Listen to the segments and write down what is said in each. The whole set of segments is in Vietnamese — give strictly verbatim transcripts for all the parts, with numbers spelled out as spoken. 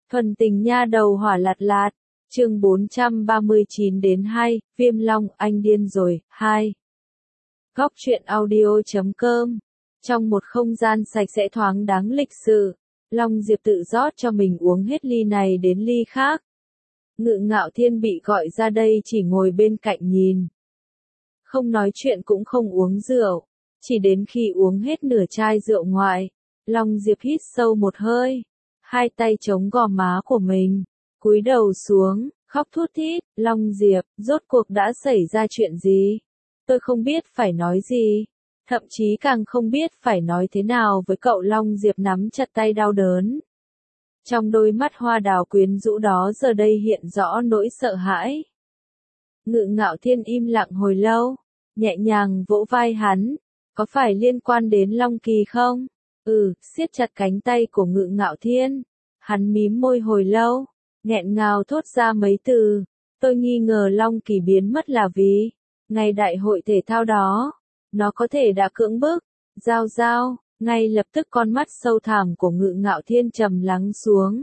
Thuần tình nha đầu hỏa lạt lạt, chương bốn trăm ba mươi chín đến hai, Viêm Long, anh điên rồi, hai. Góc truyện audio chấm com. Trong một không gian sạch sẽ thoáng đáng lịch sự, Long Diệp tự rót cho mình uống hết ly này đến ly khác. Ngự Ngạo Thiên bị gọi ra đây chỉ ngồi bên cạnh nhìn. Không nói chuyện cũng không uống rượu, chỉ đến khi uống hết nửa chai rượu ngoại, Long Diệp hít sâu một hơi, hai tay chống gò má của mình, cúi đầu xuống, khóc thút thít. Long Diệp, rốt cuộc đã xảy ra chuyện gì? Tôi không biết phải nói gì, thậm chí càng không biết phải nói thế nào với cậu. Long Diệp nắm chặt tay đau đớn. Trong đôi mắt hoa đào quyến rũ đó giờ đây hiện rõ nỗi sợ hãi. Ngự Ngạo Thiên im lặng hồi lâu, nhẹ nhàng vỗ vai hắn, có phải liên quan đến Long Kỳ không? Ừ, siết chặt cánh tay của Ngự Ngạo Thiên. Hắn mím môi hồi lâu, nghẹn ngào thốt ra mấy từ. Tôi nghi ngờ Long Kỳ biến mất là vì ngày đại hội thể thao đó, nó có thể đã cưỡng bức. Giao Giao, ngay lập tức con mắt sâu thẳm của Ngự Ngạo Thiên trầm lắng xuống.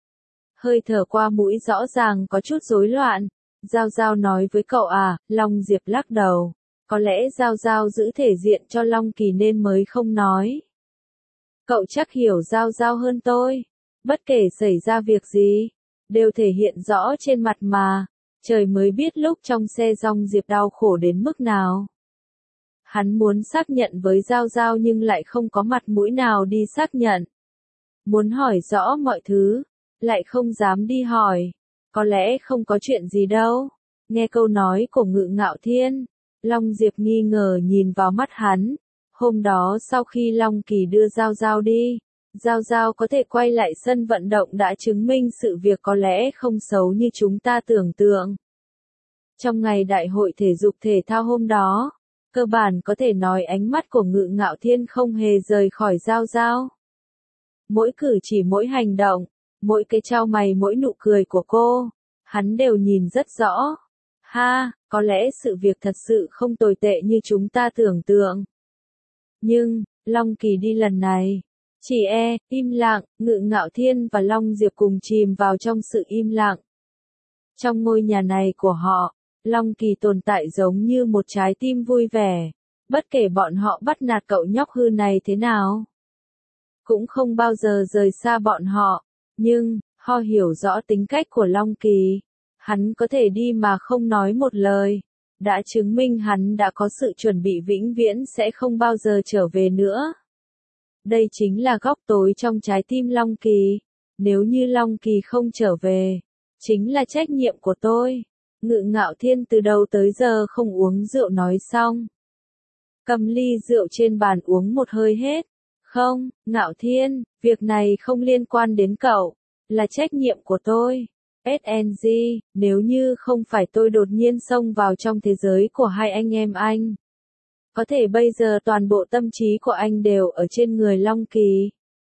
Hơi thở qua mũi rõ ràng có chút rối loạn. Giao Giao nói với cậu à? Long Diệp lắc đầu. Có lẽ Giao Giao giữ thể diện cho Long Kỳ nên mới không nói. Cậu chắc hiểu Giao Giao hơn tôi. Bất kể xảy ra việc gì, đều thể hiện rõ trên mặt mà. Trời mới biết lúc trong xe Long Diệp đau khổ đến mức nào. Hắn muốn xác nhận với Giao Giao nhưng lại không có mặt mũi nào đi xác nhận. Muốn hỏi rõ mọi thứ, lại không dám đi hỏi. Có lẽ không có chuyện gì đâu. Nghe câu nói của Ngự Ngạo Thiên, Long Diệp nghi ngờ nhìn vào mắt hắn. Hôm đó sau khi Long Kỳ đưa Giao Giao đi, Giao Giao có thể quay lại sân vận động đã chứng minh sự việc có lẽ không xấu như chúng ta tưởng tượng. Trong ngày đại hội thể dục thể thao hôm đó, cơ bản có thể nói ánh mắt của Ngự Ngạo Thiên không hề rời khỏi Giao Giao. Mỗi cử chỉ mỗi hành động, mỗi cái chau mày mỗi nụ cười của cô, hắn đều nhìn rất rõ. Ha, có lẽ sự việc thật sự không tồi tệ như chúng ta tưởng tượng. Nhưng, Long Kỳ đi lần này, chỉ e, im lặng. Ngự Ngạo Thiên và Long Diệp cùng chìm vào trong sự im lặng. Trong ngôi nhà này của họ, Long Kỳ tồn tại giống như một trái tim vui vẻ, bất kể bọn họ bắt nạt cậu nhóc hư này thế nào, cũng không bao giờ rời xa bọn họ. Nhưng, họ hiểu rõ tính cách của Long Kỳ, hắn có thể đi mà không nói một lời, đã chứng minh hắn đã có sự chuẩn bị vĩnh viễn sẽ không bao giờ trở về nữa. Đây chính là góc tối trong trái tim Long Kỳ. Nếu như Long Kỳ không trở về, chính là trách nhiệm của tôi. Ngự Ngạo Thiên từ đầu tới giờ không uống rượu nói xong, cầm ly rượu trên bàn uống một hơi hết. Không, Ngạo Thiên, việc này không liên quan đến cậu, là trách nhiệm của tôi. ét en giê, nếu như không phải tôi đột nhiên xông vào trong thế giới của hai anh em anh, có thể bây giờ toàn bộ tâm trí của anh đều ở trên người Long Kỳ.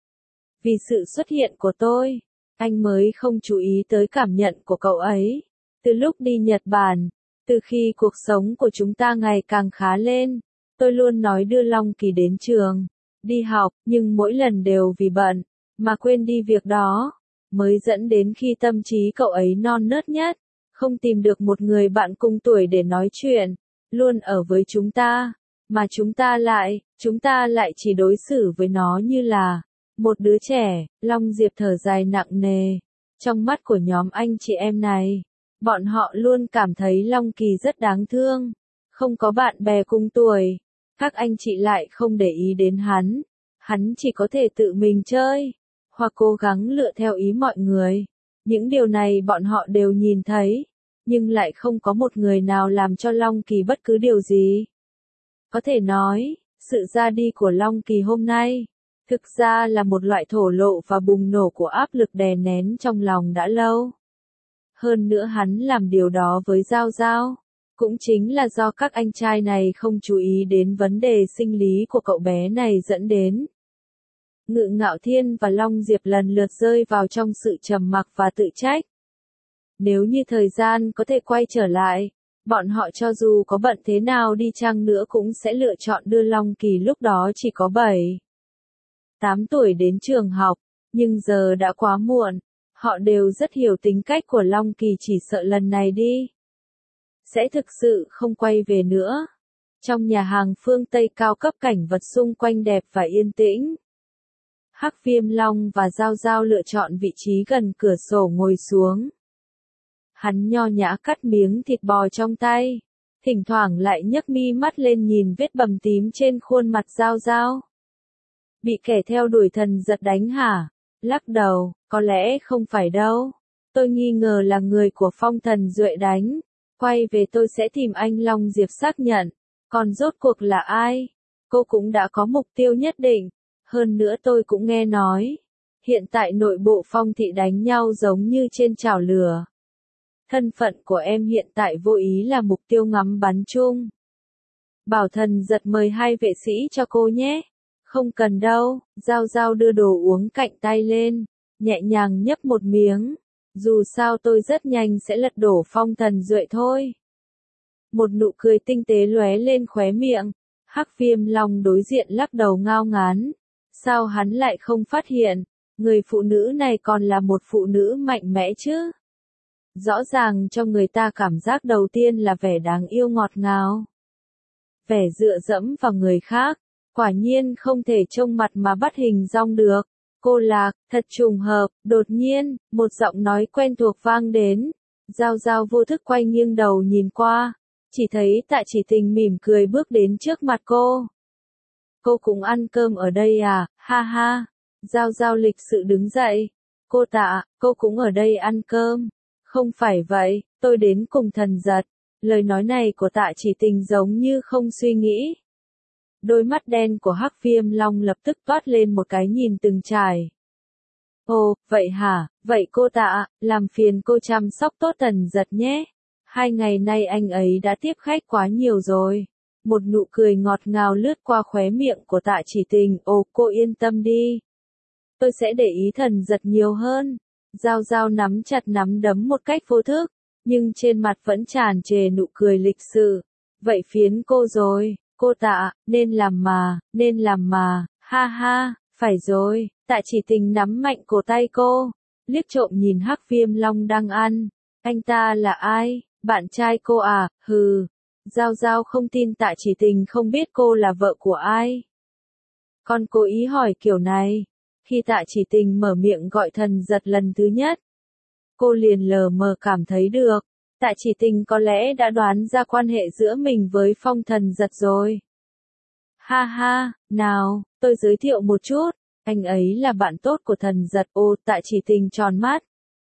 Vì sự xuất hiện của tôi, anh mới không chú ý tới cảm nhận của cậu ấy. Từ lúc đi Nhật Bản, từ khi cuộc sống của chúng ta ngày càng khá lên, tôi luôn nói đưa Long Kỳ đến trường, đi học, nhưng mỗi lần đều vì bận, mà quên đi việc đó, mới dẫn đến khi tâm trí cậu ấy non nớt nhất, không tìm được một người bạn cùng tuổi để nói chuyện, luôn ở với chúng ta, mà chúng ta lại, chúng ta lại chỉ đối xử với nó như là một đứa trẻ. Long Diệp thở dài nặng nề. Trong mắt của nhóm anh chị em này, bọn họ luôn cảm thấy Long Kỳ rất đáng thương, không có bạn bè cùng tuổi, các anh chị lại không để ý đến hắn, hắn chỉ có thể tự mình chơi, hoặc cố gắng lựa theo ý mọi người. Những điều này bọn họ đều nhìn thấy, nhưng lại không có một người nào làm cho Long Kỳ bất cứ điều gì. Có thể nói, sự ra đi của Long Kỳ hôm nay, thực ra là một loại thổ lộ và bùng nổ của áp lực đè nén trong lòng đã lâu. Hơn nữa hắn làm điều đó với Giao Giao, cũng chính là do các anh trai này không chú ý đến vấn đề sinh lý của cậu bé này dẫn đến. Ngự Ngạo Thiên và Long Diệp lần lượt rơi vào trong sự trầm mặc và tự trách. Nếu như thời gian có thể quay trở lại, bọn họ cho dù có bận thế nào đi chăng nữa cũng sẽ lựa chọn đưa Long Kỳ lúc đó chỉ có bảy, tám tuổi đến trường học, nhưng giờ đã quá muộn. Họ đều rất hiểu tính cách của Long Kỳ, chỉ sợ lần này đi sẽ thực sự không quay về nữa. Trong nhà hàng phương Tây cao cấp, cảnh vật xung quanh đẹp và yên tĩnh. Hắc Viêm Long và Giao Giao lựa chọn vị trí gần cửa sổ ngồi xuống. Hắn nho nhã cắt miếng thịt bò trong tay, thỉnh thoảng lại nhấc mi mắt lên nhìn vết bầm tím trên khuôn mặt Giao Giao. Bị kẻ theo đuổi thần giật đánh hả? Lắc đầu, có lẽ không phải đâu. Tôi nghi ngờ là người của Phong Thần Duệ đánh. Quay về tôi sẽ tìm anh Long Diệp xác nhận. Còn rốt cuộc là ai? Cô cũng đã có mục tiêu nhất định. Hơn nữa tôi cũng nghe nói, hiện tại nội bộ Phong thị đánh nhau giống như trên chảo lửa. Thân phận của em hiện tại vô ý là mục tiêu ngắm bắn chung. Bảo thần giật mời hai vệ sĩ cho cô nhé. Không cần đâu. Giao Giao đưa đồ uống cạnh tay lên, nhẹ nhàng nhấp một miếng. Dù sao tôi rất nhanh sẽ lật đổ Phong Thần Duệ thôi. Một nụ cười tinh tế lóe lên khóe miệng. Hắc Viêm Long đối diện lắc đầu ngao ngán. Sao hắn lại không phát hiện, người phụ nữ này còn là một phụ nữ mạnh mẽ chứ? Rõ ràng cho người ta cảm giác đầu tiên là vẻ đáng yêu ngọt ngào. Vẻ dựa dẫm vào người khác, quả nhiên không thể trông mặt mà bắt hình dong được. Cô Lạc, thật trùng hợp, đột nhiên, một giọng nói quen thuộc vang đến. Giao Giao vô thức quay nghiêng đầu nhìn qua, chỉ thấy Tạ Chỉ Tình mỉm cười bước đến trước mặt cô. Cô cũng ăn cơm ở đây à, ha ha. Giao Giao lịch sự đứng dậy. Cô Tạ, cô cũng ở đây ăn cơm. Không phải vậy, tôi đến cùng thần giật. Lời nói này của Tạ Chỉ Tình giống như không suy nghĩ. Đôi mắt đen của Hắc Viêm Long lập tức toát lên một cái nhìn từng trải. Ồ, vậy hả, vậy cô Tạ, làm phiền cô chăm sóc tốt thần giật nhé. Hai ngày nay anh ấy đã tiếp khách quá nhiều rồi. Một nụ cười ngọt ngào lướt qua khóe miệng của Tạ Chỉ Tình. Ồ, cô yên tâm đi. Tôi sẽ để ý thần giật nhiều hơn. Giao Giao nắm chặt nắm đấm một cách vô thức, nhưng trên mặt vẫn tràn trề nụ cười lịch sự. Vậy phiến cô rồi, cô Tạ, nên làm mà, nên làm mà, ha ha, phải rồi. Tạ Chỉ Tình nắm mạnh cổ tay cô, liếc trộm nhìn Hắc Viêm Long đang ăn. Anh ta là ai? Bạn trai cô à? Hừ. Giao Giao không tin Tạ Chỉ Tình không biết cô là vợ của ai. Con cố ý hỏi kiểu này. Khi Tạ Chỉ Tình mở miệng gọi thần giật lần thứ nhất, cô liền lờ mờ cảm thấy được. Tạ Chỉ Tình có lẽ đã đoán ra quan hệ giữa mình với Phong Thần Giật rồi. Ha ha, nào, tôi giới thiệu một chút. Anh ấy là bạn tốt của thần giật. Ô, Tạ Chỉ Tình tròn mắt,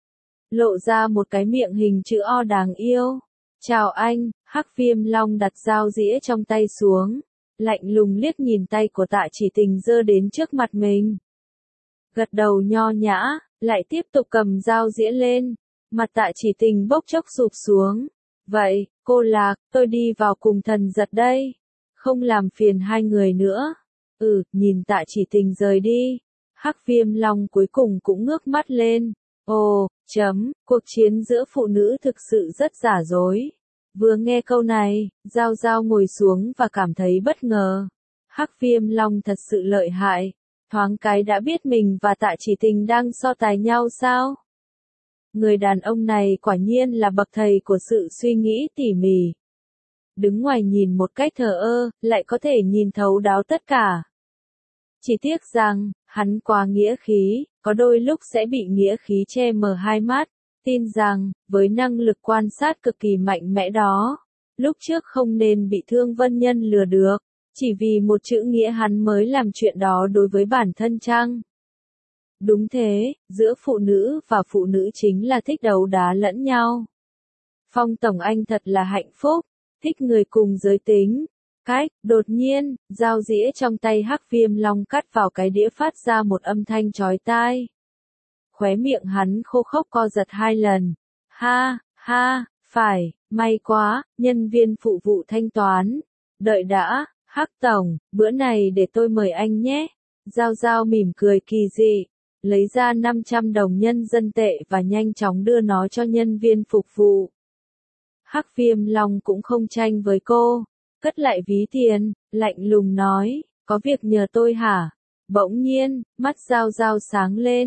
lộ ra một cái miệng hình chữ O đáng yêu. Chào anh. Hắc Viêm Long đặt dao dĩa trong tay xuống, lạnh lùng liếc nhìn tay của Tạ Chỉ Tình giơ đến trước mặt mình. Gật đầu nho nhã, lại tiếp tục cầm dao dĩa lên. Mặt Tạ Chỉ Tình bốc chốc sụp xuống. Vậy, cô Lạc, tôi đi vào cùng thần giật đây. Không làm phiền hai người nữa. Ừ, nhìn Tạ Chỉ Tình rời đi. Hắc Viêm Long cuối cùng cũng ngước mắt lên. Ồ, chấm, cuộc chiến giữa phụ nữ thực sự rất giả dối. Vừa nghe câu này, Giao Giao ngồi xuống và cảm thấy bất ngờ. Hắc Viêm Long thật sự lợi hại. Thoáng cái đã biết mình và Tạ Chỉ Tình đang so tài nhau sao? Người đàn ông này quả nhiên là bậc thầy của sự suy nghĩ tỉ mỉ. Đứng ngoài nhìn một cách thờ ơ, lại có thể nhìn thấu đáo tất cả. Chỉ tiếc rằng, hắn quá nghĩa khí, có đôi lúc sẽ bị nghĩa khí che mờ hai mắt. Tin rằng, với năng lực quan sát cực kỳ mạnh mẽ đó, lúc trước không nên bị Thương Vân Nhân lừa được. Chỉ vì một chữ nghĩa hắn mới làm chuyện đó đối với bản thân chăng? Đúng thế, giữa phụ nữ và phụ nữ chính là thích đấu đá lẫn nhau. Phong Tổng Anh thật là hạnh phúc, thích người cùng giới tính. Cách, đột nhiên, dao dĩa trong tay Hắc Viêm Long cắt vào cái đĩa phát ra một âm thanh chói tai. Khóe miệng hắn khô khốc co giật hai lần. Ha, ha, phải, may quá, nhân viên phụ vụ thanh toán. Đợi đã. Hắc Tổng, bữa này để tôi mời anh nhé. Giao Giao mỉm cười kỳ dị, lấy ra năm trăm đồng nhân dân tệ và nhanh chóng đưa nó cho nhân viên phục vụ. Hắc Viêm Long cũng không tranh với cô, cất lại ví tiền, lạnh lùng nói, có việc nhờ tôi hả? Bỗng nhiên, mắt Giao Giao sáng lên,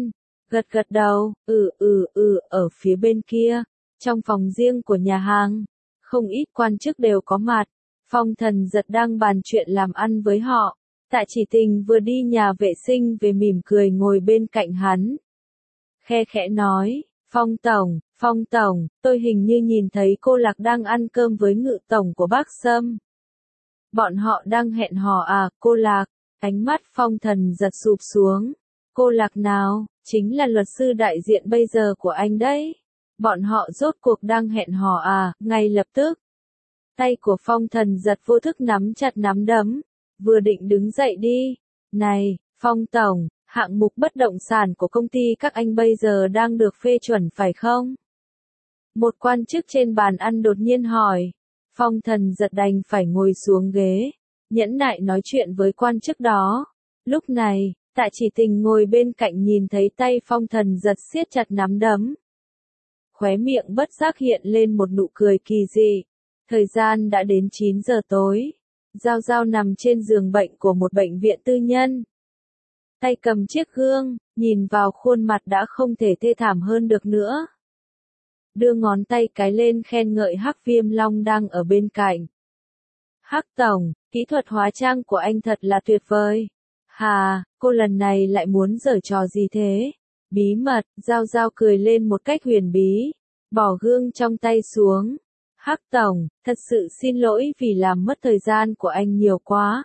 Gật gật đầu, ừ ừ ừ, ở phía bên kia, trong phòng riêng của nhà hàng, không ít quan chức đều có mặt. Phong Thần Giật đang bàn chuyện làm ăn với họ. Tạ Chỉ Tình vừa đi nhà vệ sinh về mỉm cười ngồi bên cạnh hắn. Khe khẽ nói, Phong Tổng, Phong Tổng, tôi hình như nhìn thấy cô Lạc đang ăn cơm với Ngự Tổng của bác Sâm. Bọn họ đang hẹn hò à, cô Lạc? Ánh mắt Phong Thần Giật sụp xuống. Cô Lạc nào? Chính là luật sư đại diện bây giờ của anh đấy. Bọn họ rốt cuộc đang hẹn hò à, ngay lập tức. Tay của Phong Thần Giật vô thức nắm chặt nắm đấm, vừa định đứng dậy đi. Này, Phong Tổng, hạng mục bất động sản của công ty các anh bây giờ đang được phê chuẩn phải không? Một quan chức trên bàn ăn đột nhiên hỏi. Phong Thần Giật đành phải ngồi xuống ghế, nhẫn nại nói chuyện với quan chức đó. Lúc này, Tạ Chỉ Tình ngồi bên cạnh nhìn thấy tay Phong Thần Giật siết chặt nắm đấm. Khóe miệng bất giác hiện lên một nụ cười kỳ dị. Thời gian đã đến chín giờ tối. Giao Giao nằm trên giường bệnh của một bệnh viện tư nhân. Tay cầm chiếc gương, nhìn vào khuôn mặt đã không thể thê thảm hơn được nữa. Đưa ngón tay cái lên khen ngợi Hắc Viêm Long đang ở bên cạnh. Hắc Tổng, kỹ thuật hóa trang của anh thật là tuyệt vời. Hà, cô lần này lại muốn giở trò gì thế? Bí mật, Giao Giao cười lên một cách huyền bí. Bỏ gương trong tay xuống. Hắc Tổng, thật sự xin lỗi vì làm mất thời gian của anh nhiều quá.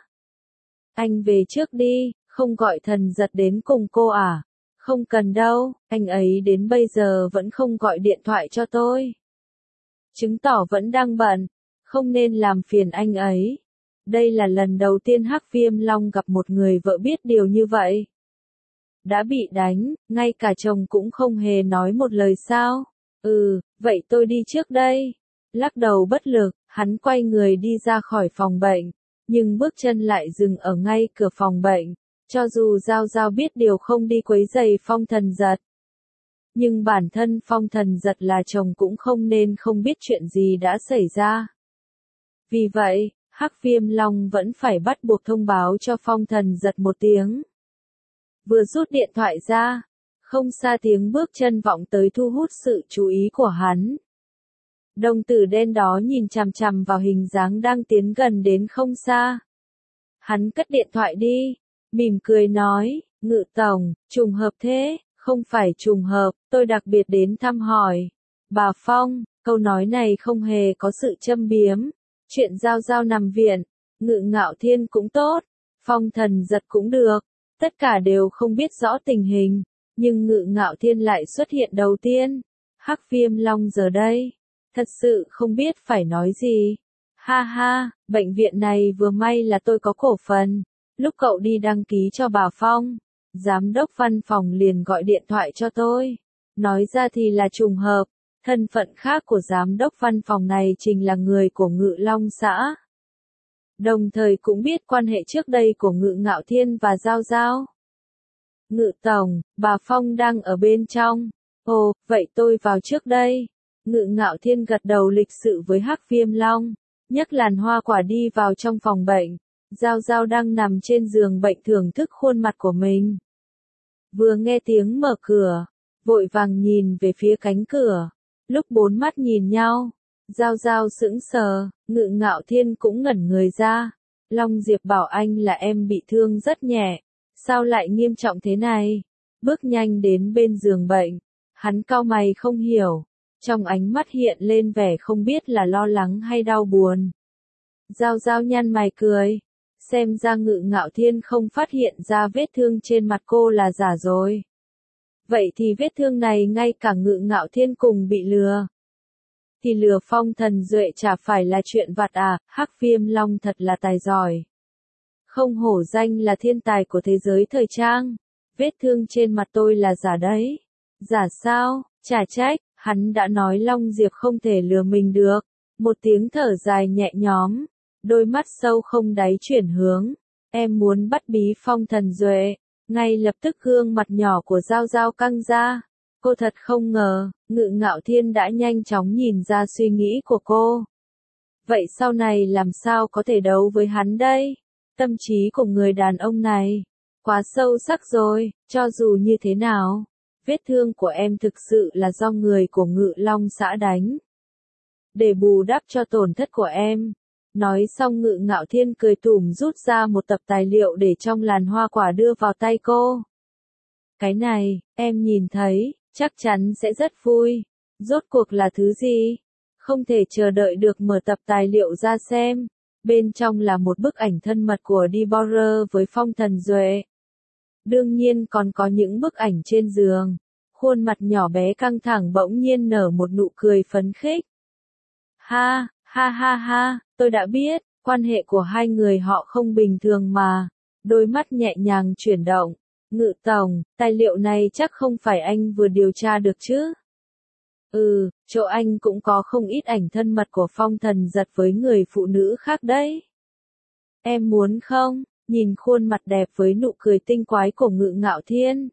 Anh về trước đi, không gọi Thần Giật đến cùng cô à? Không cần đâu, anh ấy đến bây giờ vẫn không gọi điện thoại cho tôi. Chứng tỏ vẫn đang bận, không nên làm phiền anh ấy. Đây là lần đầu tiên Hắc Viêm Long gặp một người vợ biết điều như vậy. Đã bị đánh, ngay cả chồng cũng không hề nói một lời sao? Ừ, vậy tôi đi trước đây. Lắc đầu bất lực, hắn quay người đi ra khỏi phòng bệnh, nhưng bước chân lại dừng ở ngay cửa phòng bệnh. Cho dù Giao Giao biết điều không đi quấy rầy Phong Thần Giật, nhưng bản thân Phong Thần Giật là chồng cũng không nên không biết chuyện gì đã xảy ra. Vì vậy, Hắc Viêm Long vẫn phải bắt buộc thông báo cho Phong Thần Giật một tiếng. Vừa rút điện thoại ra, không xa tiếng bước chân vọng tới thu hút sự chú ý của hắn. Đồng tử đen đó nhìn chằm chằm vào hình dáng đang tiến gần đến không xa. Hắn cất điện thoại đi, mỉm cười nói, Ngự Tổng, trùng hợp thế, không phải trùng hợp, tôi đặc biệt đến thăm hỏi. Bà Phong, câu nói này không hề có sự châm biếm. Chuyện Giao Giao nằm viện, Ngự Ngạo Thiên cũng tốt, Phong Thần Giật cũng được, tất cả đều không biết rõ tình hình, nhưng Ngự Ngạo Thiên lại xuất hiện đầu tiên. Hắc Viêm Long giờ đây, thật sự không biết phải nói gì. Ha ha, bệnh viện này vừa may là tôi có cổ phần. Lúc cậu đi đăng ký cho bà Phong, giám đốc văn phòng liền gọi điện thoại cho tôi. Nói ra thì là trùng hợp, thân phận khác của giám đốc văn phòng này chính là người của Ngự Long xã. Đồng thời cũng biết quan hệ trước đây của Ngự Ngạo Thiên và Giao Giao. Ngự Tổng, bà Phong đang ở bên trong. Ồ, vậy tôi vào trước đây. Ngự Ngạo Thiên gật đầu lịch sự với Hắc Viêm Long, nhấc làn hoa quả đi vào trong phòng bệnh. Giao Giao đang nằm trên giường bệnh thưởng thức khuôn mặt của mình. Vừa nghe tiếng mở cửa, vội vàng nhìn về phía cánh cửa. Lúc bốn mắt nhìn nhau, Giao Giao sững sờ, Ngự Ngạo Thiên cũng ngẩn người ra. Long Diệp bảo anh là em bị thương rất nhẹ, sao lại nghiêm trọng thế này? Bước nhanh đến bên giường bệnh, hắn cau mày không hiểu, trong ánh mắt hiện lên vẻ không biết là lo lắng hay đau buồn. Giao Giao nhăn mày cười, xem ra Ngự Ngạo Thiên không phát hiện ra vết thương trên mặt cô là giả rồi. Vậy thì vết thương này ngay cả Ngự Ngạo Thiên cùng bị lừa. Thì lừa Phong Thần Duệ chả phải là chuyện vặt à, Hắc Viêm Long thật là tài giỏi. Không hổ danh là thiên tài của thế giới thời trang. Vết thương trên mặt tôi là giả đấy. Giả sao, chả trách, hắn đã nói Long Diệp không thể lừa mình được. Một tiếng thở dài nhẹ nhõm, đôi mắt sâu không đáy chuyển hướng. Em muốn bắt bí Phong Thần Duệ. Ngay lập tức gương mặt nhỏ của Giao Giao căng ra. Cô thật không ngờ, Ngự Ngạo Thiên đã nhanh chóng nhìn ra suy nghĩ của cô. Vậy sau này làm sao có thể đấu với hắn đây? Tâm trí của người đàn ông này quá sâu sắc rồi, cho dù như thế nào, vết thương của em thực sự là do người của Ngự Long xã đánh. Để bù đắp cho tổn thất của em. Nói xong Ngự Ngạo Thiên cười tủm rút ra một tập tài liệu để trong làn hoa quả đưa vào tay cô. Cái này, em nhìn thấy, chắc chắn sẽ rất vui. Rốt cuộc là thứ gì? Không thể chờ đợi được mở tập tài liệu ra xem. Bên trong là một bức ảnh thân mật của Deborah với Phong Thần Duệ. Đương nhiên còn có những bức ảnh trên giường. Khuôn mặt nhỏ bé căng thẳng bỗng nhiên nở một nụ cười phấn khích. Ha, ha ha ha, tôi đã biết, quan hệ của hai người họ không bình thường mà. Đôi mắt nhẹ nhàng chuyển động. Ngự tổng, tài liệu này chắc không phải anh vừa điều tra được chứ? Ừ, chỗ anh cũng có không ít ảnh thân mật của Phong Thần Giật với người phụ nữ khác đấy. Em muốn không? Nhìn khuôn mặt đẹp với nụ cười tinh quái của Ngự Ngạo Thiên.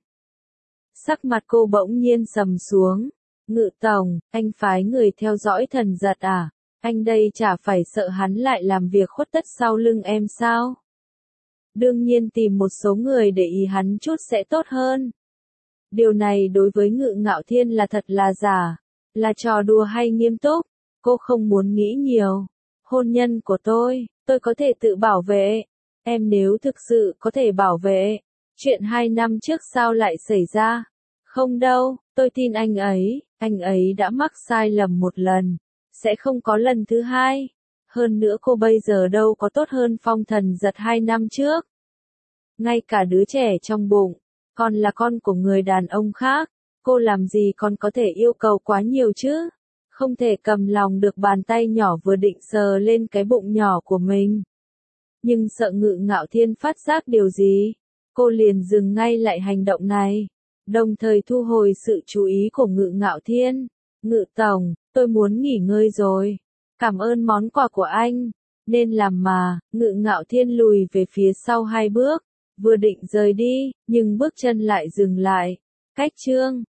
Sắc mặt cô bỗng nhiên sầm xuống. Ngự tổng, anh phái người theo dõi Thần Giật à? Anh đây chả phải sợ hắn lại làm việc khuất tất sau lưng em sao? Đương nhiên tìm một số người để ý hắn chút sẽ tốt hơn. Điều này đối với Ngự Ngạo Thiên là thật là giả, là trò đùa hay nghiêm túc? Cô không muốn nghĩ nhiều. Hôn nhân của tôi, tôi có thể tự bảo vệ. Em nếu thực sự có thể bảo vệ, chuyện hai năm trước sao lại xảy ra? Không đâu, tôi tin anh ấy, anh ấy đã mắc sai lầm một lần, sẽ không có lần thứ hai. Hơn nữa cô bây giờ đâu có tốt hơn Phong Thần Giật hai năm trước. Ngay cả đứa trẻ trong bụng, còn là con của người đàn ông khác, cô làm gì còn có thể yêu cầu quá nhiều chứ? Không thể cầm lòng được bàn tay nhỏ vừa định sờ lên cái bụng nhỏ của mình. Nhưng sợ Ngự Ngạo Thiên phát giác điều gì, cô liền dừng ngay lại hành động này, đồng thời thu hồi sự chú ý của Ngự Ngạo Thiên. Ngự tổng, tôi muốn nghỉ ngơi rồi. Cảm ơn món quà của anh. Nên làm mà, Ngự Ngạo Thiên lùi về phía sau hai bước, vừa định rời đi, nhưng bước chân lại dừng lại. Cách chương